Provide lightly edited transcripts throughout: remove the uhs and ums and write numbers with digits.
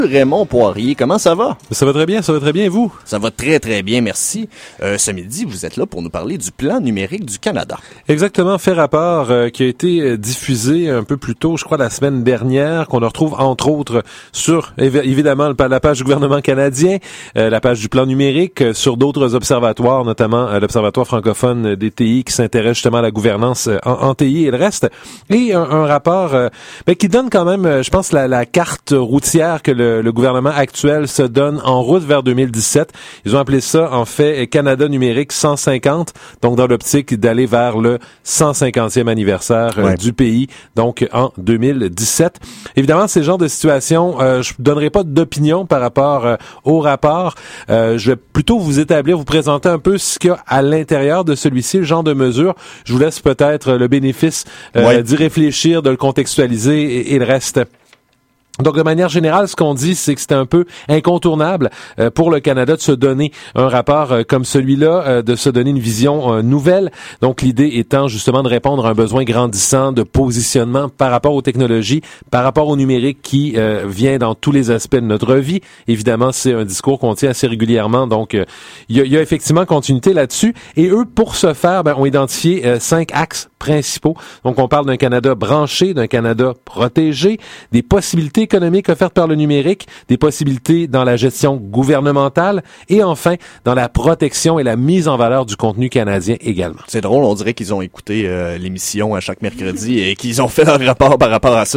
Raymond Poirier, comment ça va? Ça va très bien, et vous? Ça va très très bien, merci. Ce midi, vous êtes là pour nous parler du plan numérique du Canada. Exactement, fait rapport qui a été diffusé un peu plus tôt, je crois la semaine dernière, qu'on retrouve entre autres sur, évidemment, la page du gouvernement canadien, la page du plan numérique, sur d'autres observatoires, notamment l'Observatoire francophone des TI qui s'intéresse justement à la gouvernance en TI et le reste. Et un rapport qui donne quand même, je pense, la carte routière que le gouvernement actuel se donne en route vers 2017. Ils ont appelé ça, en fait, Canada numérique 150, donc dans l'optique d'aller vers le 150e anniversaire du pays, donc en 2017. Évidemment, ces genres de situations, je donnerai pas d'opinion par rapport au rapport. Je vais plutôt vous présenter un peu ce qu'il y a à l'intérieur de celui-ci, le genre de mesures. Je vous laisse peut-être le bénéfice d'y réfléchir, de le contextualiser et le reste. Donc, de manière générale, ce qu'on dit, c'est que c'était un peu incontournable pour le Canada de se donner un rapport comme celui-là, de se donner une vision nouvelle. Donc, l'idée étant justement de répondre à un besoin grandissant de positionnement par rapport aux technologies, par rapport au numérique qui vient dans tous les aspects de notre vie. Évidemment, c'est un discours qu'on tient assez régulièrement. Donc, il y a effectivement continuité là-dessus. Et eux, pour ce faire, ont identifié 5 axes principaux. Donc, on parle d'un Canada branché, d'un Canada protégé, des possibilités économiques offertes par le numérique, des possibilités dans la gestion gouvernementale et enfin dans la protection et la mise en valeur du contenu canadien également. C'est drôle, on dirait qu'ils ont écouté l'émission à chaque mercredi et qu'ils ont fait leur rapport par rapport à ça.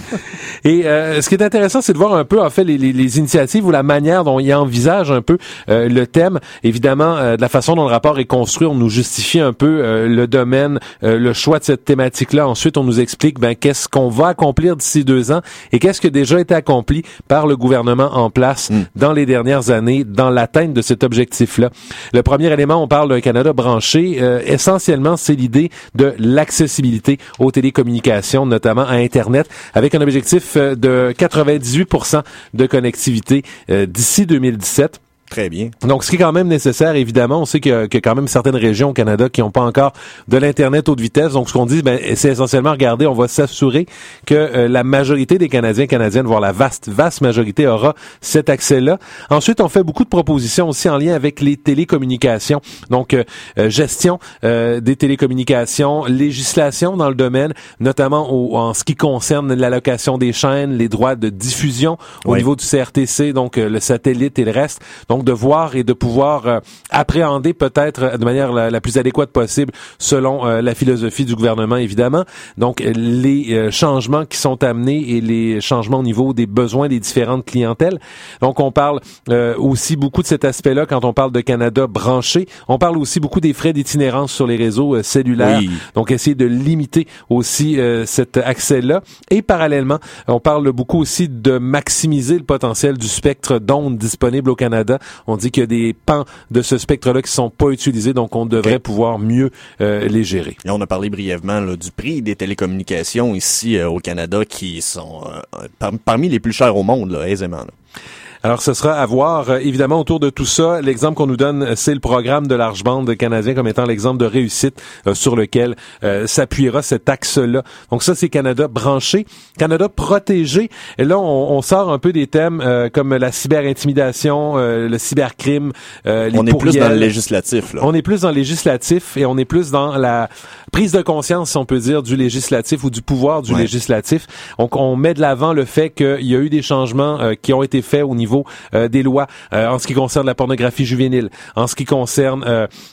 Et ce qui est intéressant, c'est de voir un peu en fait les initiatives ou la manière dont ils envisagent un peu le thème. Évidemment, de la façon dont le rapport est construit, on nous justifie un peu le domaine, le choix de cette thématique-là. Ensuite, on nous explique qu'est-ce qu'on va accomplir d'ici 2 ans et qu'est-ce qui a déjà été accompli par le gouvernement en place dans les dernières années dans l'atteinte de cet objectif-là. Le premier élément, on parle d'un Canada branché. Essentiellement, c'est l'idée de l'accessibilité aux télécommunications, notamment à Internet, avec un objectif de 98% de connectivité d'ici 2017. Très bien. Donc, ce qui est quand même nécessaire, évidemment, on sait qu'il y a quand même certaines régions au Canada qui n'ont pas encore de l'Internet haute vitesse. Donc, ce qu'on dit, c'est essentiellement, regardez, on va s'assurer que la majorité des Canadiens et Canadiennes, voire la vaste majorité, aura cet accès-là. Ensuite, on fait beaucoup de propositions aussi en lien avec les télécommunications. Donc, gestion des télécommunications, législation dans le domaine, notamment en ce qui concerne l'allocation des chaînes, les droits de diffusion au niveau du CRTC, donc le satellite et le reste. Donc, de voir et de pouvoir appréhender peut-être de manière la plus adéquate possible selon la philosophie du gouvernement, évidemment. Donc, les changements qui sont amenés et les changements au niveau des besoins des différentes clientèles. Donc, on parle aussi beaucoup de cet aspect-là quand on parle de Canada branché. On parle aussi beaucoup des frais d'itinérance sur les réseaux cellulaires. Oui. Donc, essayer de limiter aussi cet accès-là. Et parallèlement, on parle beaucoup aussi de maximiser le potentiel du spectre d'ondes disponible au Canada. On dit qu'il y a des pans de ce spectre-là qui sont pas utilisés, donc on devrait pouvoir mieux les gérer. Et on a parlé brièvement du prix des télécommunications ici au Canada qui sont parmi les plus chers au monde, là, aisément. Là. Alors, ce sera à voir, évidemment, autour de tout ça. L'exemple qu'on nous donne, c'est le programme de large bande canadien comme étant l'exemple de réussite sur lequel s'appuiera cet axe-là. Donc ça, c'est Canada branché. Canada protégé. Et là, on sort un peu des thèmes comme la cyberintimidation, le cybercrime, les On est pourriels. Plus dans le législatif, là. On est plus dans le législatif et on est plus dans la prise de conscience, si on peut dire, du législatif ou du pouvoir du législatif. Donc, on met de l'avant le fait qu'il y a eu des changements qui ont été faits au niveau des lois en ce qui concerne la pornographie juvénile, en ce qui concerne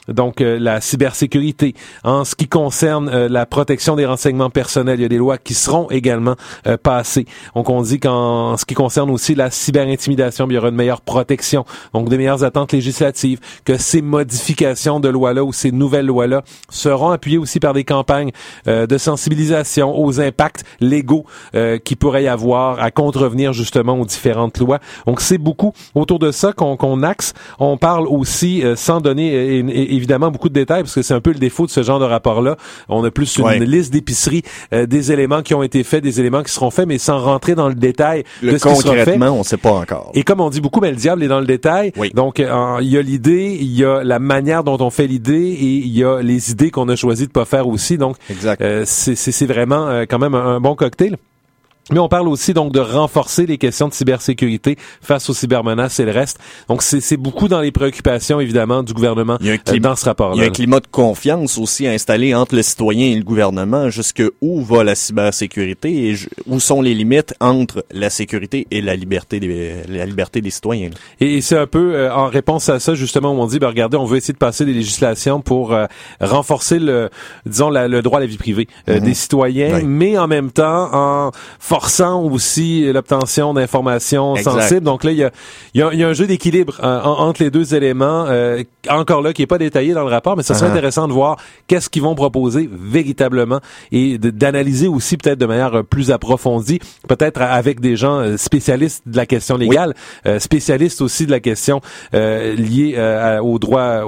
la cybersécurité, en ce qui concerne la protection des renseignements personnels. Il y a des lois qui seront également passées. Donc, on dit qu'en ce qui concerne aussi la cyberintimidation, il y aura une meilleure protection, donc des meilleures attentes législatives, que ces modifications de lois-là ou ces nouvelles lois-là seront appuyées aussi par des campagnes de sensibilisation aux impacts légaux qui pourrait y avoir à contrevenir justement aux différentes lois. Donc, c'est beaucoup autour de ça qu'on axe. On parle aussi, sans donner évidemment beaucoup de détails, parce que c'est un peu le défaut de ce genre de rapport-là. On a plus une liste d'épicerie des éléments qui ont été faits, des éléments qui seront faits, mais sans rentrer dans le détail de ce qui sera fait. Concrètement, on ne sait pas encore. Et comme on dit beaucoup, le diable est dans le détail. Oui. Donc, il y a l'idée, il y a la manière dont on fait l'idée et il y a les idées qu'on a choisi de pas faire aussi. Donc, c'est vraiment quand même un bon cocktail. Mais on parle aussi donc de renforcer les questions de cybersécurité face aux cybermenaces et le reste. Donc c'est beaucoup dans les préoccupations évidemment du gouvernement dans ce rapport-là. Il y a un climat de confiance aussi installé entre le citoyen et le gouvernement. Jusque où va la cybersécurité et où sont les limites entre la sécurité et la liberté des citoyens. Et c'est un peu en réponse à ça justement où on dit regardez, on veut essayer de passer des législations pour renforcer le droit à la vie privée des citoyens, mais en même temps en forçant aussi l'obtention d'informations sensibles. Donc là, il y a un jeu d'équilibre entre les deux éléments, encore là, qui est pas détaillé dans le rapport, mais ça serait intéressant de voir qu'est-ce qu'ils vont proposer véritablement et d'analyser aussi peut-être de manière plus approfondie, peut-être avec des gens spécialistes de la question légale, spécialistes aussi de la question liée aux droits,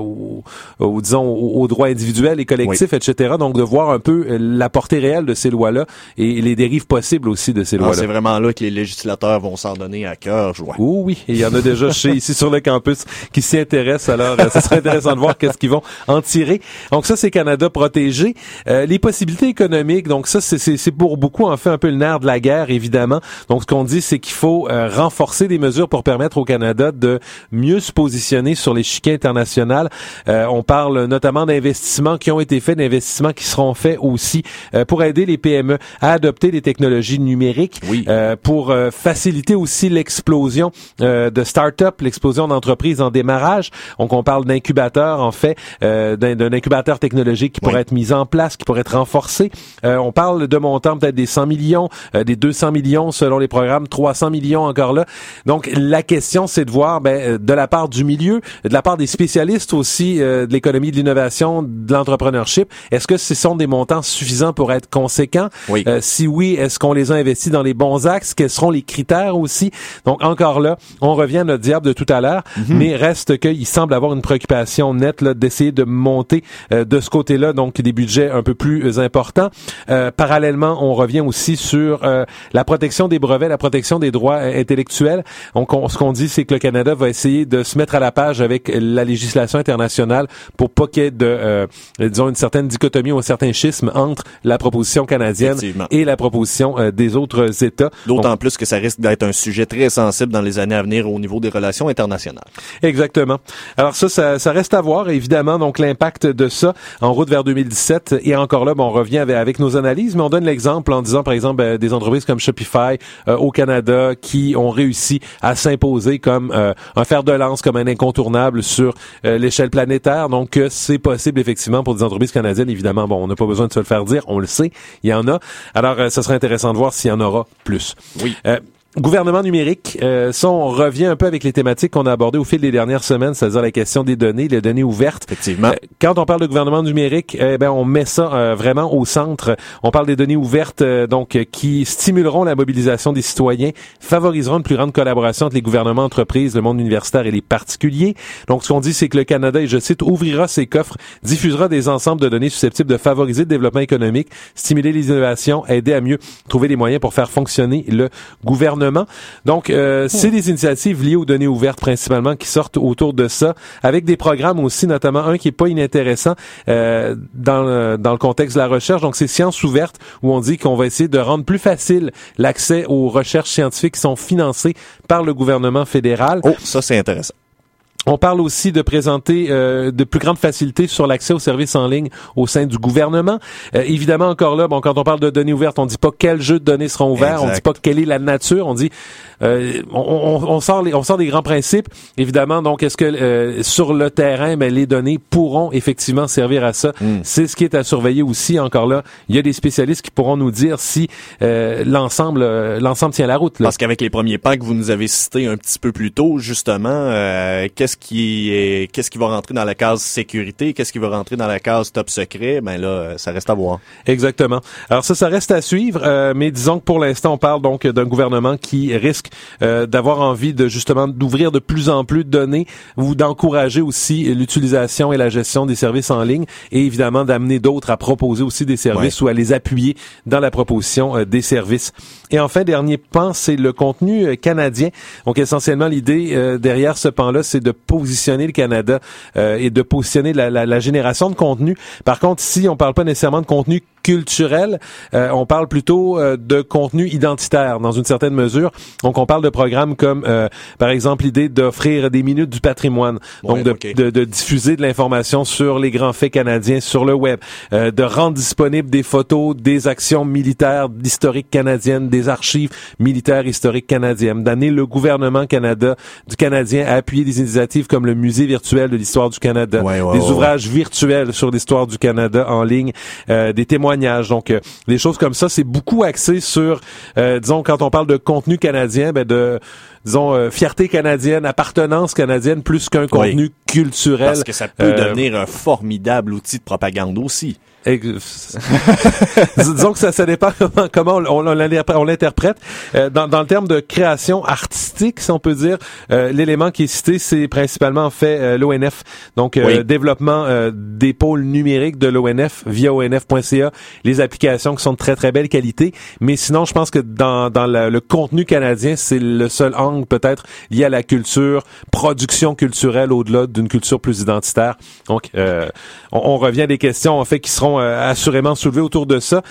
aux droits individuels et collectifs, etc. Donc de voir un peu la portée réelle de ces lois-là et les dérives possibles aussi de ces lois-là. C'est vraiment là que les législateurs vont s'en donner à cœur joie. Oui, et il y en a déjà ici sur le campus qui s'y intéressent. Alors, ça serait intéressant de voir qu'est-ce qu'ils vont en tirer. Donc ça, c'est Canada protégé. Les possibilités économiques, donc ça, c'est pour beaucoup en fait un peu le nerf de la guerre, évidemment. Donc ce qu'on dit, c'est qu'il faut renforcer des mesures pour permettre au Canada de mieux se positionner sur l'échiquier international. On parle notamment d'investissements qui ont été faits, d'investissements qui seront faits aussi pour aider les PME à adopter des technologies numériques, pour faciliter aussi l'explosion de start-up, l'explosion d'entreprises en démarrage. Donc on parle d'incubateurs en fait, d'un incubateur technologique qui pourrait être mis en place, qui pourrait être renforcé. On parle de montants peut-être des 100 millions, des 200 millions selon les programmes, 300 millions encore là. Donc la question c'est de voir de la part du milieu, de la part des spécialistes aussi de l'économie, de l'innovation, de l'entrepreneurship, est-ce que ce sont des montants suffisants pour être conséquents? Si oui, est-ce qu'on les a investis dans les bons axes? Quels seront les critères aussi? Donc encore là, on revient à notre diable de tout à l'heure, mais reste qu'il semble avoir une préoccupation nette là, d'essayer de monter de ce côté-là, donc des budgets un peu plus importants. Parallèlement, on revient aussi sur la protection des brevets, la protection des droits intellectuels. Donc ce qu'on dit, c'est que le Canada va essayer de se mettre à la page avec la législation internationale pour pas qu'il y ait disons une certaine dichotomie ou un certain schisme entre la proposition canadienne et la proposition des autres États. D'autant plus que ça risque d'être un sujet très sensible dans les années à venir au niveau des relations internationales. Exactement. Alors ça reste à voir, évidemment, donc l'impact de ça en route vers 2017. Et encore là, on revient avec nos analyses, mais on donne l'exemple en disant, par exemple, des entreprises comme Shopify au Canada qui ont réussi à s'imposer comme un fer de lance, comme un incontournable sur l'échelle planétaire. Donc, c'est possible, effectivement, pour des entreprises canadiennes. Évidemment, on n'a pas besoin de se le faire dire, on le sait, il y en a. Alors, ça serait intéressant de voir s'il y en aura plus. Oui. Gouvernement numérique, ça on revient un peu avec les thématiques qu'on a abordées au fil des dernières semaines, c'est-à-dire la question des données, les données ouvertes. Effectivement. Quand on parle de gouvernement numérique, on met ça vraiment au centre. On parle des données ouvertes, donc qui stimuleront la mobilisation des citoyens, favoriseront une plus grande collaboration entre les gouvernements, entreprises, le monde universitaire et les particuliers. Donc ce qu'on dit, c'est que le Canada, et je cite, ouvrira ses coffres, diffusera des ensembles de données susceptibles de favoriser le développement économique, stimuler les innovations, aider à mieux trouver les moyens pour faire fonctionner le gouvernement. Donc, c'est des initiatives liées aux données ouvertes principalement qui sortent autour de ça, avec des programmes aussi, notamment un qui est pas inintéressant dans le contexte de la recherche. Donc, c'est Sciences ouvertes où on dit qu'on va essayer de rendre plus facile l'accès aux recherches scientifiques qui sont financées par le gouvernement fédéral. Oh, ça c'est intéressant. On parle aussi de présenter de plus grandes facilités sur l'accès aux services en ligne au sein du gouvernement. Évidemment, encore là, quand on parle de données ouvertes, on dit pas quels jeux de données seront ouverts, on dit pas quelle est la nature, on dit on sort des grands principes. Évidemment, donc est-ce que sur le terrain, les données pourront effectivement servir à ça. C'est ce qui est à surveiller aussi. Encore là, il y a des spécialistes qui pourront nous dire si l'ensemble tient la route. Là. Parce qu'avec les premiers pas que vous nous avez cités un petit peu plus tôt, justement, qu'est-ce qui va rentrer dans la case sécurité, qu'est-ce qui va rentrer dans la case top secret, là, ça reste à voir. Exactement. Alors ça reste à suivre, mais disons que pour l'instant, on parle donc d'un gouvernement qui risque d'avoir envie de justement d'ouvrir de plus en plus de données ou d'encourager aussi l'utilisation et la gestion des services en ligne et évidemment d'amener d'autres à proposer aussi des services ou à les appuyer dans la proposition des services. Et enfin, dernier pan, c'est le contenu canadien. Donc essentiellement, l'idée derrière ce pan-là, c'est de positionner le Canada et de positionner la génération de contenu. Par contre, ici, on parle pas nécessairement de contenu culturel. On parle plutôt de contenu identitaire dans une certaine mesure. Donc, on parle de programmes comme, par exemple, l'idée d'offrir des minutes du patrimoine. Donc, de diffuser de l'information sur les grands faits canadiens sur le web, de rendre disponibles des photos des actions militaires historiques canadiennes, des archives militaires historiques canadiennes, d'amener le gouvernement du Canadien à appuyer des initiatives comme le Musée virtuel de l'histoire du Canada, des ouvrages virtuels sur l'histoire du Canada en ligne, des témoignages. Donc, des choses comme ça, c'est beaucoup axé sur, disons, quand on parle de contenu canadien, fierté canadienne, appartenance canadienne, plus qu'un contenu culturel. Parce que ça peut devenir un formidable outil de propagande aussi. Disons que ça dépend comment on l'interprète. Dans le terme de création artistique, si on peut dire, l'élément qui est cité, c'est principalement en fait l'ONF. Donc, développement des pôles numériques de l'ONF via onf.ca, les applications qui sont de très très belle qualité. Mais sinon, je pense que dans le contenu canadien, c'est le seul angle peut-être lié à la culture, production culturelle au-delà d'une culture plus identitaire. Donc, on revient à des questions en fait qui seront assurément soulevées autour de ça.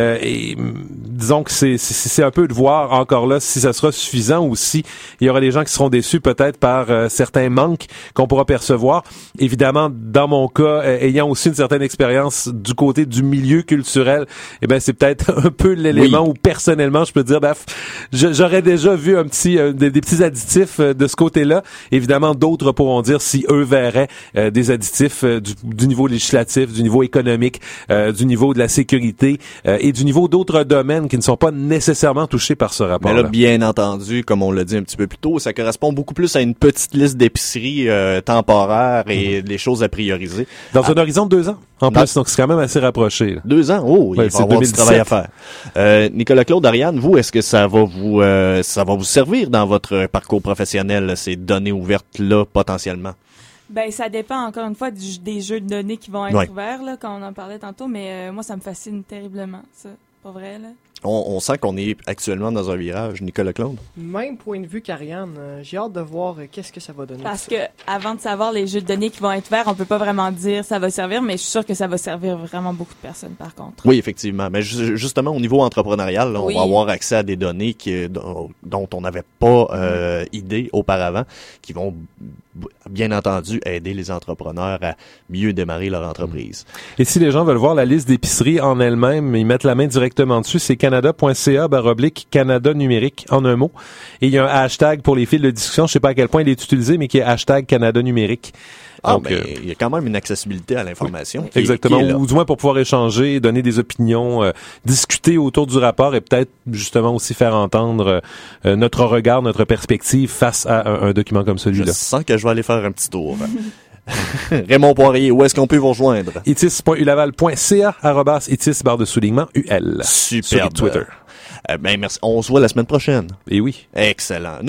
Et disons que c'est un peu de voir encore là si ça sera suffisant ou si il y aura des gens qui seront déçus peut-être par certains manques qu'on pourra percevoir. Évidemment, dans mon cas, ayant aussi une certaine expérience du côté du milieu culturel, c'est peut-être un peu l'élément où personnellement je peux dire j'aurais déjà vu des petits additifs de ce côté-là. Évidemment, d'autres pourront dire si eux verraient des additifs du niveau législatif, du niveau économique, du niveau de la sécurité et du niveau d'autres domaines qui ne sont pas nécessairement touchés par ce rapport-là. Mais là, bien entendu, comme on l'a dit un petit peu plus tôt, ça correspond beaucoup plus à une petite liste d'épiceries temporaires et des choses à prioriser. Dans un horizon de 2 ans, en plus, donc c'est quand même assez rapproché. Là. 2 ans? Oh, il va y avoir du travail à faire. Nicolas Claude, Ariane, vous, est-ce que ça va vous servir dans votre parcours professionnel, ces données ouvertes-là, potentiellement? Ça dépend encore une fois des jeux de données qui vont être ouverts, là, quand on en parlait tantôt, mais moi, ça me fascine terriblement, ça. Pas vrai, là? On sent qu'on est actuellement dans un virage, Nicolas Claude. Même point de vue qu'Ariane, j'ai hâte de voir qu'est-ce que ça va donner. Parce que avant de savoir les jeux de données qui vont être verts, on peut pas vraiment dire ça va servir, mais je suis sûre que ça va servir vraiment beaucoup de personnes par contre. Oui, effectivement. Mais justement, au niveau entrepreneurial, là, on va avoir accès à des données dont on n'avait pas idée auparavant, qui vont bien entendu aider les entrepreneurs à mieux démarrer leur entreprise. Et si les gens veulent voir la liste d'épiceries en elle-même, ils mettent la main directement dessus, c'est canada.ca/Canada numérique en un mot. Et il y a un hashtag pour les fils de discussion, je sais pas à quel point il est utilisé, mais qui est hashtag Canada numérique. Donc, il y a quand même une accessibilité à l'information. Exactement, ou du moins pour pouvoir échanger, donner des opinions, discuter autour du rapport et peut-être justement aussi faire entendre notre regard, notre perspective face à un document comme celui-là. Je sens que je vais aller faire un petit tour. Raymond Poirier, où est-ce qu'on peut vous rejoindre? itis.ulaval.ca /itis_UL. Super. Sur Twitter. Merci. On se voit la semaine prochaine. Et oui. Excellent.